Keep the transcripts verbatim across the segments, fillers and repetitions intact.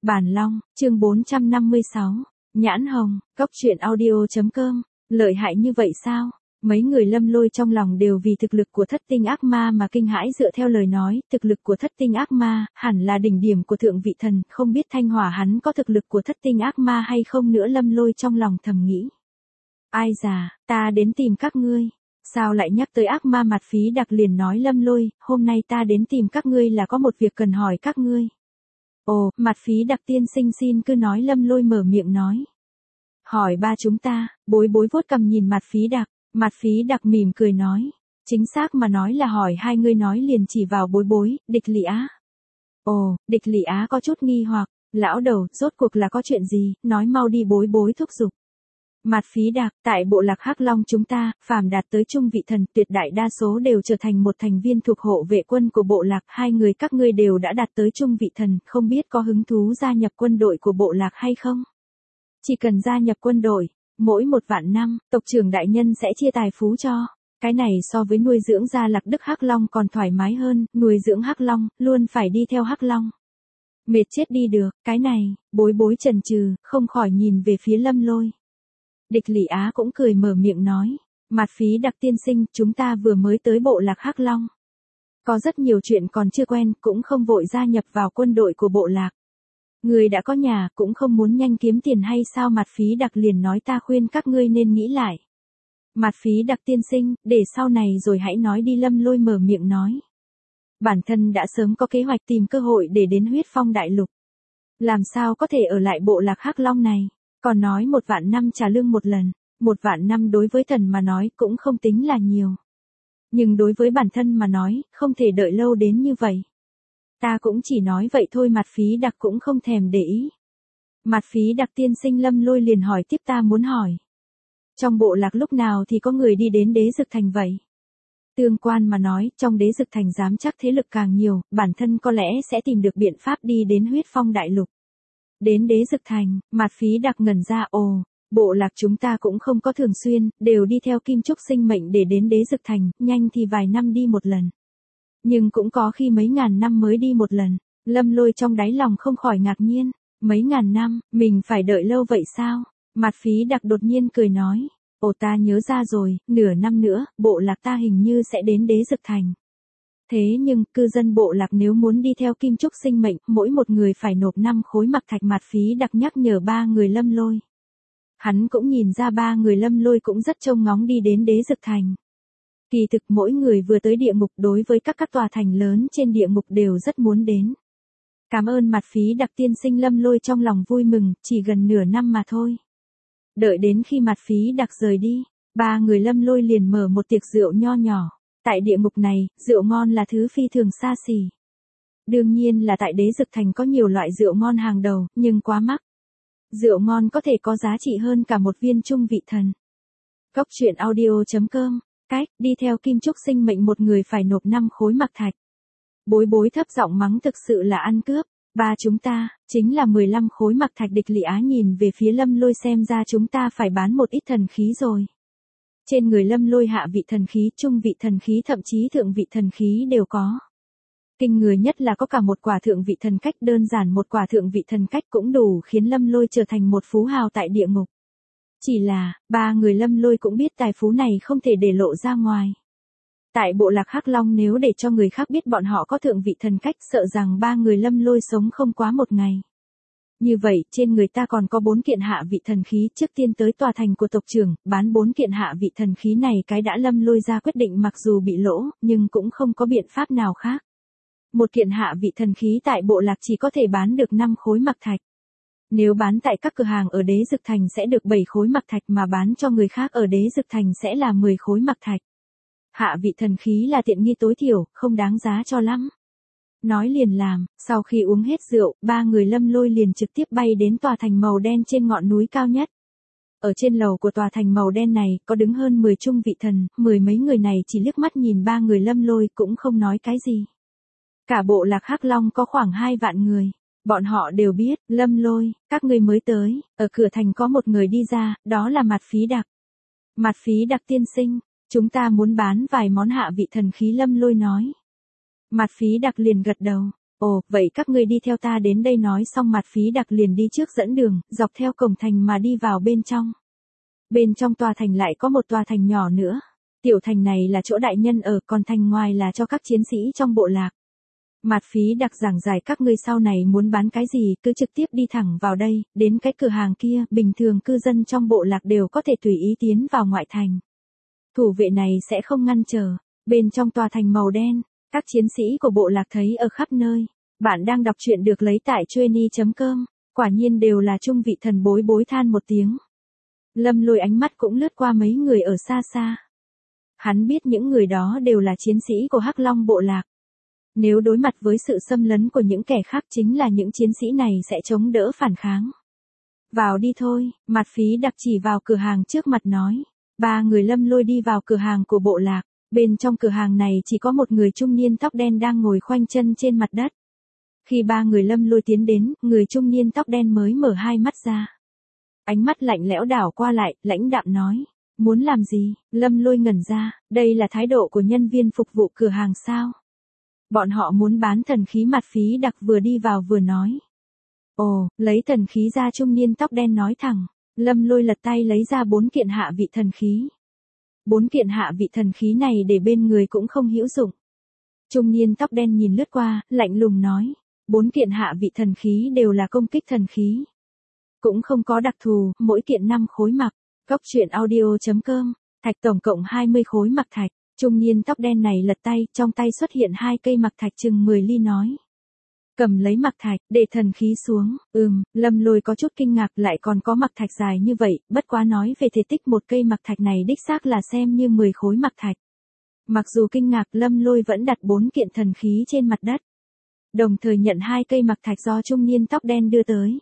Bản Long, chương bốn trăm năm mươi sáu. Nhãn Hồng, Cốc Truyện Audio chấm com. Lợi hại như vậy sao? Mấy người Lâm Lôi trong lòng đều vì thực lực của thất tinh ác ma mà kinh hãi. Dựa theo lời nói, thực lực của thất tinh ác ma hẳn là đỉnh điểm của thượng vị thần, không biết Thanh Hỏa hắn có thực lực của thất tinh ác ma hay không nữa. Lâm Lôi trong lòng thầm nghĩ. Ai già, ta đến tìm các ngươi. Sao lại nhắc tới ác ma? Mặt Phí Đặc liền nói Lâm Lôi, hôm nay ta đến tìm các ngươi là có một việc cần hỏi các ngươi. Ồ, Mặt Phí Đặc tiên sinh xin cứ nói. Lâm Lôi mở miệng nói. Hỏi ba chúng ta. Bối Bối vuốt cằm nhìn Mặt Phí Đặc. Mặt Phí Đặc mỉm cười nói. Chính xác mà nói là hỏi hai ngươi, nói liền chỉ vào Bối Bối, Địch Lị Á. Ồ, Địch Lị Á có chút nghi hoặc. Lão đầu, rốt cuộc là có chuyện gì, nói mau đi. Bối Bối thúc giục. Mặt Phí Đặc, tại bộ lạc Hắc Long chúng ta, phàm đạt tới trung vị thần, tuyệt đại đa số đều trở thành một thành viên thuộc hộ vệ quân của bộ lạc. Hai người các ngươi đều đã đạt tới trung vị thần, không biết có hứng thú gia nhập quân đội của bộ lạc hay không? Chỉ cần gia nhập quân đội, mỗi một vạn năm, tộc trưởng đại nhân sẽ chia tài phú cho. Cái này so với nuôi dưỡng gia lạc Đức Hắc Long còn thoải mái hơn, nuôi dưỡng Hắc Long, luôn phải đi theo Hắc Long. Mệt chết đi được, cái này, Bối Bối chần chừ, không khỏi nhìn về phía Lâm Lôi. Địch Lị Á cũng cười mở miệng nói. Mặt Phí Đặc tiên sinh, chúng ta vừa mới tới bộ lạc Hắc Long. Có rất nhiều chuyện còn chưa quen, cũng không vội gia nhập vào quân đội của bộ lạc. Người đã có nhà, cũng không muốn nhanh kiếm tiền hay sao? Mặt Phí Đặc liền nói ta khuyên các ngươi nên nghĩ lại. Mặt Phí Đặc tiên sinh, để sau này rồi hãy nói đi. Lâm Lôi mở miệng nói. Bản thân đã sớm có kế hoạch tìm cơ hội để đến Huyết Phong Đại Lục. Làm sao có thể ở lại bộ lạc Hắc Long này? Còn nói một vạn năm trả lương một lần, một vạn năm đối với thần mà nói cũng không tính là nhiều. Nhưng đối với bản thân mà nói, không thể đợi lâu đến như vậy. Ta cũng chỉ nói vậy thôi. Mặt Phí Đặc cũng không thèm để ý. Mặt Phí Đặc tiên sinh, Lâm Lôi liền hỏi tiếp. Ta muốn hỏi. Trong bộ lạc lúc nào thì có người đi đến Đế Dực Thành vậy? Tương quan mà nói, trong Đế Dực Thành dám chắc thế lực càng nhiều, bản thân có lẽ sẽ tìm được biện pháp đi đến Huyết Phong Đại Lục. Đến Đế Dực Thành, Mặt Phí Đặc ngẩn ra. Ồ, bộ lạc chúng ta cũng không có thường xuyên, đều đi theo Kim Trúc sinh mệnh để đến Đế Dực Thành, nhanh thì vài năm đi một lần. Nhưng cũng có khi mấy ngàn năm mới đi một lần. Lâm Lôi trong đáy lòng không khỏi ngạc nhiên. Mấy ngàn năm, mình phải đợi lâu vậy sao? Mặt Phí Đặc đột nhiên cười nói. Ồ, ta nhớ ra rồi, nửa năm nữa, bộ lạc ta hình như sẽ đến Đế Dực Thành. Thế nhưng, cư dân bộ lạc nếu muốn đi theo Kim Trúc sinh mệnh, mỗi một người phải nộp năm khối mặc thạch. Mặt Phí Đặc nhắc nhở ba người Lâm Lôi. Hắn cũng nhìn ra ba người Lâm Lôi cũng rất trông ngóng đi đến Đế Dực Thành. Kỳ thực mỗi người vừa tới địa ngục đối với các các tòa thành lớn trên địa ngục đều rất muốn đến. Cảm ơn Mặt Phí Đặc tiên sinh. Lâm Lôi trong lòng vui mừng, chỉ gần nửa năm mà thôi. Đợi đến khi Mặt Phí Đặc rời đi, ba người Lâm Lôi liền mở một tiệc rượu nho nhỏ. Tại địa ngục này, rượu ngon là thứ phi thường xa xỉ. Đương nhiên là tại Đế Dực Thành có nhiều loại rượu ngon hàng đầu, nhưng quá mắc. Rượu ngon có thể có giá trị hơn cả một viên trung vị thần. Cốc Truyện Audio chấm com. Cách, đi theo Kim Trúc sinh mệnh một người phải nộp năm khối mặc thạch. Bối Bối thấp giọng mắng thực sự là ăn cướp. Ba chúng ta, chính là mười lăm khối mặc thạch. Địch Lị Á nhìn về phía Lâm Lôi, xem ra chúng ta phải bán một ít thần khí rồi. Trên người Lâm Lôi hạ vị thần khí, trung vị thần khí, thậm chí thượng vị thần khí đều có. Kinh người nhất là có cả một quả thượng vị thần cách. Đơn giản một quả thượng vị thần cách cũng đủ khiến Lâm Lôi trở thành một phú hào tại địa ngục. Chỉ là, ba người Lâm Lôi cũng biết tài phú này không thể để lộ ra ngoài. Tại bộ lạc Hắc Long nếu để cho người khác biết bọn họ có thượng vị thần cách, sợ rằng ba người Lâm Lôi sống không quá một ngày. Như vậy, trên người ta còn có bốn kiện hạ vị thần khí. Trước tiên tới tòa thành của tộc trưởng, bán bốn kiện hạ vị thần khí này. Cái đã Lâm Lôi ra quyết định, mặc dù bị lỗ, nhưng cũng không có biện pháp nào khác. Một kiện hạ vị thần khí tại bộ lạc chỉ có thể bán được năm khối mặc thạch. Nếu bán tại các cửa hàng ở Đế Dực Thành sẽ được bảy khối mặc thạch, mà bán cho người khác ở Đế Dực Thành sẽ là mười khối mặc thạch. Hạ vị thần khí là tiện nghi tối thiểu, không đáng giá cho lắm. Nói liền làm, sau khi uống hết rượu, ba người Lâm Lôi liền trực tiếp bay đến tòa thành màu đen trên ngọn núi cao nhất. Ở trên lầu của tòa thành màu đen này, có đứng hơn mười trung vị thần, mười mấy người này chỉ liếc mắt nhìn ba người Lâm Lôi cũng không nói cái gì. Cả bộ lạc Hắc Long có khoảng hai vạn người. Bọn họ đều biết, Lâm Lôi, các ngươi mới tới, ở cửa thành có một người đi ra, đó là Mặt Phí Đặc. Mặt Phí Đặc tiên sinh, chúng ta muốn bán vài món hạ vị thần khí. Lâm Lôi nói. Mặt Phí Đặc liền gật đầu. Ồ, vậy các ngươi đi theo ta đến đây, nói xong Mạt Phí Đặc liền đi trước dẫn đường, dọc theo cổng thành mà đi vào bên trong. Bên trong tòa thành lại có một tòa thành nhỏ nữa. Tiểu thành này là chỗ đại nhân ở, còn thành ngoài là cho các chiến sĩ trong bộ lạc. Mạt Phí Đặc giảng giải các ngươi sau này muốn bán cái gì, cứ trực tiếp đi thẳng vào đây, đến cái cửa hàng kia, bình thường cư dân trong bộ lạc đều có thể tùy ý tiến vào ngoại thành. Thủ vệ này sẽ không ngăn trở. Bên trong tòa thành màu đen, các chiến sĩ của bộ lạc thấy ở khắp nơi. Bạn đang đọc truyện được lấy tại chuyenny chấm com, quả nhiên đều là trung vị thần. Bối bối than một tiếng. Lâm Lôi ánh mắt cũng lướt qua mấy người ở xa xa. Hắn biết những người đó đều là chiến sĩ của Hắc Long bộ lạc. Nếu đối mặt với sự xâm lấn của những kẻ khác, chính là những chiến sĩ này sẽ chống đỡ phản kháng. Vào đi thôi, Mạt Phí Đặc chỉ vào cửa hàng trước mặt nói. Ba người Lâm Lôi đi vào cửa hàng của bộ lạc. Bên trong cửa hàng này chỉ có một người trung niên tóc đen đang ngồi khoanh chân trên mặt đất. Khi ba người Lâm Lôi tiến đến, người trung niên tóc đen mới mở hai mắt ra. Ánh mắt lạnh lẽo đảo qua lại, lãnh đạm nói. Muốn làm gì? Lâm Lôi ngẩn ra, đây là thái độ của nhân viên phục vụ cửa hàng sao? Bọn họ muốn bán thần khí. Mạt Phí Đặc vừa đi vào vừa nói. Ồ, lấy thần khí ra, trung niên tóc đen nói thẳng. Lâm Lôi lật tay lấy ra bốn kiện hạ vị thần khí. Bốn kiện hạ vị thần khí này để bên người cũng không hữu dụng. Trung niên tóc đen nhìn lướt qua, lạnh lùng nói. Bốn kiện hạ vị thần khí đều là công kích thần khí. Cũng không có đặc thù, mỗi kiện năm khối mặc. Góc truyện audio chấm com, thạch tổng cộng hai mươi khối mặc thạch. Trung niên tóc đen này lật tay, trong tay xuất hiện hai cây mặc thạch chừng mười ly nói. Cầm lấy mặc thạch, để thần khí xuống. Ừm, Lâm Lôi có chút kinh ngạc, lại còn có mặc thạch dài như vậy, bất quá nói về thể tích một cây mặc thạch này đích xác là xem như mười khối mặc thạch. Mặc dù kinh ngạc, Lâm Lôi vẫn đặt bốn kiện thần khí trên mặt đất. Đồng thời nhận hai cây mặc thạch do trung niên tóc đen đưa tới.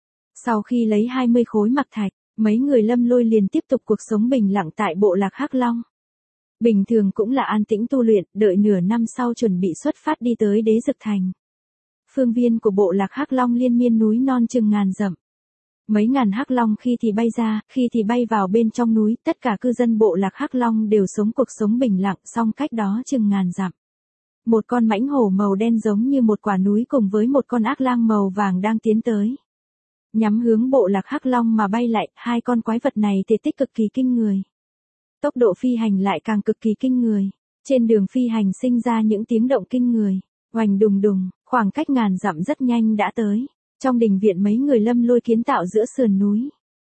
Sau khi lấy hai mươi khối mặc thạch, mấy người Lâm Lôi liền tiếp tục cuộc sống bình lặng tại bộ lạc Hắc Long. Bình thường cũng là an tĩnh tu luyện, đợi nửa năm sau chuẩn bị xuất phát đi tới Đế Dực Thành. Phương viên của bộ lạc Hắc Long liên miên núi non chừng ngàn dặm. Mấy ngàn Hắc Long khi thì bay ra, khi thì bay vào bên trong núi, tất cả cư dân bộ lạc Hắc Long đều sống cuộc sống bình lặng, song cách đó chừng ngàn dặm. Một con mãnh hổ màu đen giống như một quả núi cùng với một con ác lang màu vàng đang tiến tới. Nhắm hướng bộ lạc Hắc Long mà bay lại, hai con quái vật này thể tích cực kỳ kinh người. Tốc độ phi hành lại càng cực kỳ kinh người. Trên đường phi hành sinh ra những tiếng động kinh người. Oành đùng đùng, khoảng cách ngàn dặm rất nhanh đã tới. Trong đình viện mấy người Lâm Lôi kiến tạo giữa sườn núi.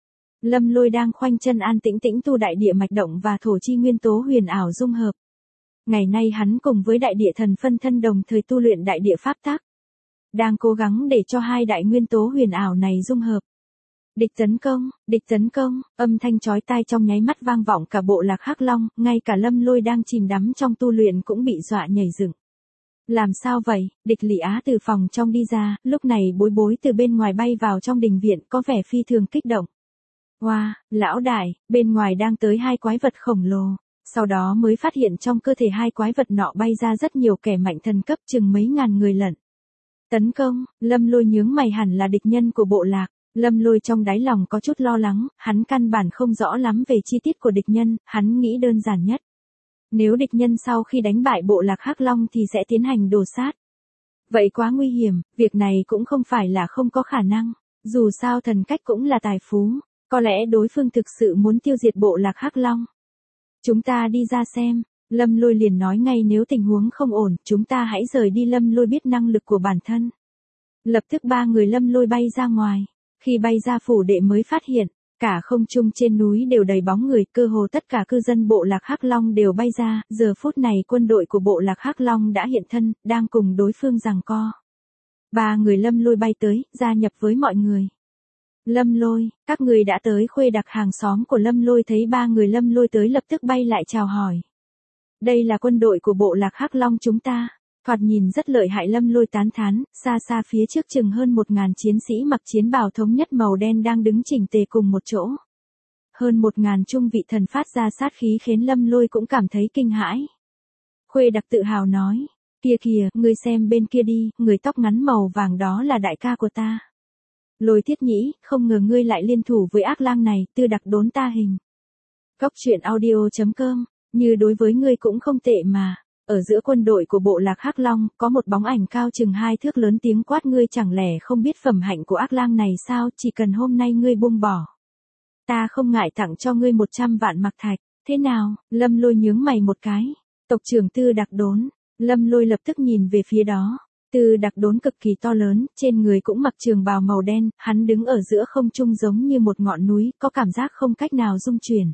Lâm Lôi đang khoanh chân an tĩnh tĩnh tu đại địa mạch động và thổ chi nguyên tố huyền ảo dung hợp. Ngày nay hắn cùng với đại địa thần phân thân đồng thời tu luyện đại địa pháp tắc. Đang cố gắng để cho hai đại nguyên tố huyền ảo này dung hợp. Địch tấn công, địch tấn công, âm thanh chói tai trong nháy mắt vang vọng cả bộ lạc Hắc Long, ngay cả Lâm Lôi đang chìm đắm trong tu luyện cũng bị dọa nhảy dựng. Làm sao vậy? Địch Lị Á từ phòng trong đi ra, lúc này Bối Bối từ bên ngoài bay vào trong đình viện, có vẻ phi thường kích động. Wow, lão đại, bên ngoài đang tới hai quái vật khổng lồ. Sau đó mới phát hiện trong cơ thể hai quái vật nọ bay ra rất nhiều kẻ mạnh thần cấp chừng mấy ngàn người lận. Tấn công, Lâm Lôi nhướng mày, hẳn là địch nhân của bộ lạc. Lâm Lôi trong đáy lòng có chút lo lắng, hắn căn bản không rõ lắm về chi tiết của địch nhân, hắn nghĩ đơn giản nhất. Nếu địch nhân sau khi đánh bại bộ lạc Hắc Long thì sẽ tiến hành đổ sát. Vậy quá nguy hiểm, việc này cũng không phải là không có khả năng. Dù sao thần cách cũng là tài phú, có lẽ đối phương thực sự muốn tiêu diệt bộ lạc Hắc Long. Chúng ta đi ra xem. Lâm Lôi liền nói ngay, nếu tình huống không ổn, chúng ta hãy rời đi. Lâm Lôi biết năng lực của bản thân. Lập tức ba người Lâm Lôi bay ra ngoài. Khi bay ra phủ đệ mới phát hiện, cả không trung trên núi đều đầy bóng người, cơ hồ tất cả cư dân bộ lạc Hắc Long đều bay ra, giờ phút này quân đội của bộ lạc Hắc Long đã hiện thân, đang cùng đối phương giằng co. Ba người Lâm Lôi bay tới, gia nhập với mọi người. Lâm Lôi, các người đã tới. Khuê Đặc hàng xóm của Lâm Lôi thấy ba người Lâm Lôi tới lập tức bay lại chào hỏi. Đây là quân đội của bộ lạc Hắc Long chúng ta. Thoạt nhìn rất lợi hại. Lâm Lôi tán thán, xa xa phía trước chừng hơn một ngàn chiến sĩ mặc chiến bào thống nhất màu đen đang đứng chỉnh tề cùng một chỗ. Hơn một ngàn trung vị thần phát ra sát khí khiến Lâm Lôi cũng cảm thấy kinh hãi. Khuê Đặc tự hào nói, kia kìa, ngươi xem bên kia đi, người tóc ngắn màu vàng đó là đại ca của ta. Lôi Thiết Nhĩ, không ngờ ngươi lại liên thủ với ác lang này, Tư Đặc đốn ta hình. Góc truyện audio chấm com, như đối với ngươi cũng không tệ mà. Ở giữa quân đội của bộ lạc Hắc Long, có một bóng ảnh cao chừng hai thước lớn tiếng quát, ngươi chẳng lẽ không biết phẩm hạnh của ác lang này sao, chỉ cần hôm nay ngươi buông bỏ. Ta không ngại tặng cho ngươi một trăm vạn mặc thạch, thế nào? Lâm Lôi nhướng mày một cái. Tộc trưởng Tư Đặc Đốn. Lâm Lôi lập tức nhìn về phía đó. Tư Đặc Đốn cực kỳ to lớn, trên người cũng mặc trường bào màu đen, hắn đứng ở giữa không trung giống như một ngọn núi, có cảm giác không cách nào dung chuyển.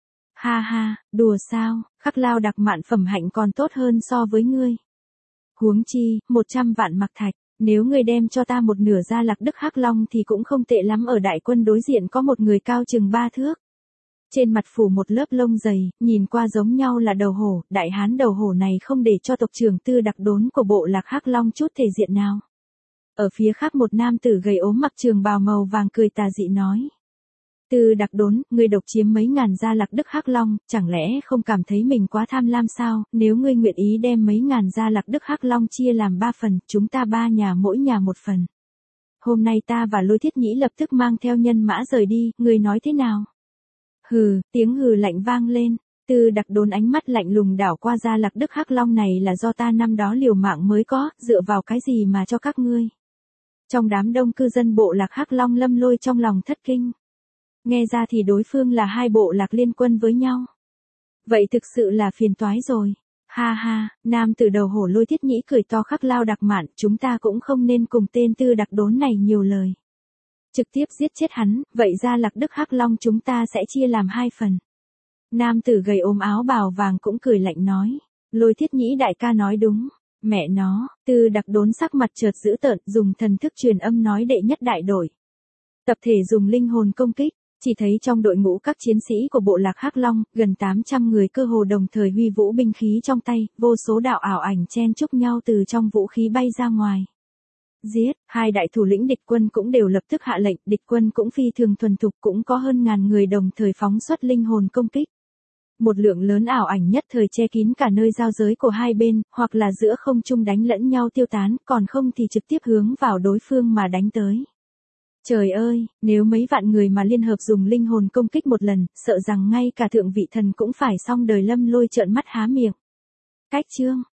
Ha ha, đùa sao, Khắc Lao Đặc Mạn phẩm hạnh còn tốt hơn so với ngươi. Huống chi, một trăm vạn mặc thạch, nếu ngươi đem cho ta một nửa gia lạc Đức Hắc Long thì cũng không tệ lắm. Ở đại quân đối diện có một người cao chừng ba thước. Trên mặt phủ một lớp lông dày, nhìn qua giống nhau là đầu hổ, đại hán đầu hổ này không để cho tộc trưởng Tư Đặc Đốn của bộ lạc Hắc Long chút thể diện nào. Ở phía khác một nam tử gầy ốm mặc trường bào màu vàng cười tà dị nói. Tư Đặc Đốn, ngươi độc chiếm mấy ngàn gia lạc Đức Hắc Long, chẳng lẽ không cảm thấy mình quá tham lam sao? Nếu ngươi nguyện ý đem mấy ngàn gia lạc Đức Hắc Long chia làm ba phần, chúng ta ba nhà mỗi nhà một phần. Hôm nay ta và Lôi Thiết Nhĩ lập tức mang theo nhân mã rời đi, ngươi nói thế nào? Hừ, tiếng hừ lạnh vang lên. Tư Đặc Đốn ánh mắt lạnh lùng đảo qua gia lạc Đức Hắc Long này là do ta năm đó liều mạng mới có, dựa vào cái gì mà cho các ngươi? Trong đám đông cư dân bộ lạc Hắc Long, Lâm Lôi trong lòng thất kinh. Nghe ra thì đối phương là hai bộ lạc liên quân với nhau. Vậy thực sự là phiền toái rồi. Ha ha, nam tử đầu hổ Lôi Thiết Nhĩ cười to, Khắc Lao Đặc Mạn, chúng ta cũng không nên cùng tên Tư Đặc Đốn này nhiều lời. Trực tiếp giết chết hắn, vậy gia lạc Đức Hắc Long chúng ta sẽ chia làm hai phần. Nam tử gầy ốm áo bào vàng cũng cười lạnh nói. Lôi Thiết Nhĩ đại ca nói đúng. Mẹ nó, Tư Đặc Đốn sắc mặt chợt dữ tợn, dùng thần thức truyền âm nói đệ nhất đại đội. Tập thể dùng linh hồn công kích. Chỉ thấy trong đội ngũ các chiến sĩ của bộ lạc Hắc Long, gần tám trăm người cơ hồ đồng thời huy vũ binh khí trong tay, vô số đạo ảo ảnh chen chúc nhau từ trong vũ khí bay ra ngoài. Giết, hai đại thủ lĩnh địch quân cũng đều lập tức hạ lệnh, địch quân cũng phi thường thuần thục, cũng có hơn ngàn người đồng thời phóng xuất linh hồn công kích. Một lượng lớn ảo ảnh nhất thời che kín cả nơi giao giới của hai bên, hoặc là giữa không trung đánh lẫn nhau tiêu tán, còn không thì trực tiếp hướng vào đối phương mà đánh tới. Trời ơi, nếu mấy vạn người mà liên hợp dùng linh hồn công kích một lần, sợ rằng ngay cả thượng vị thần cũng phải xong đời. Lâm Lôi trợn mắt há miệng. Cách chương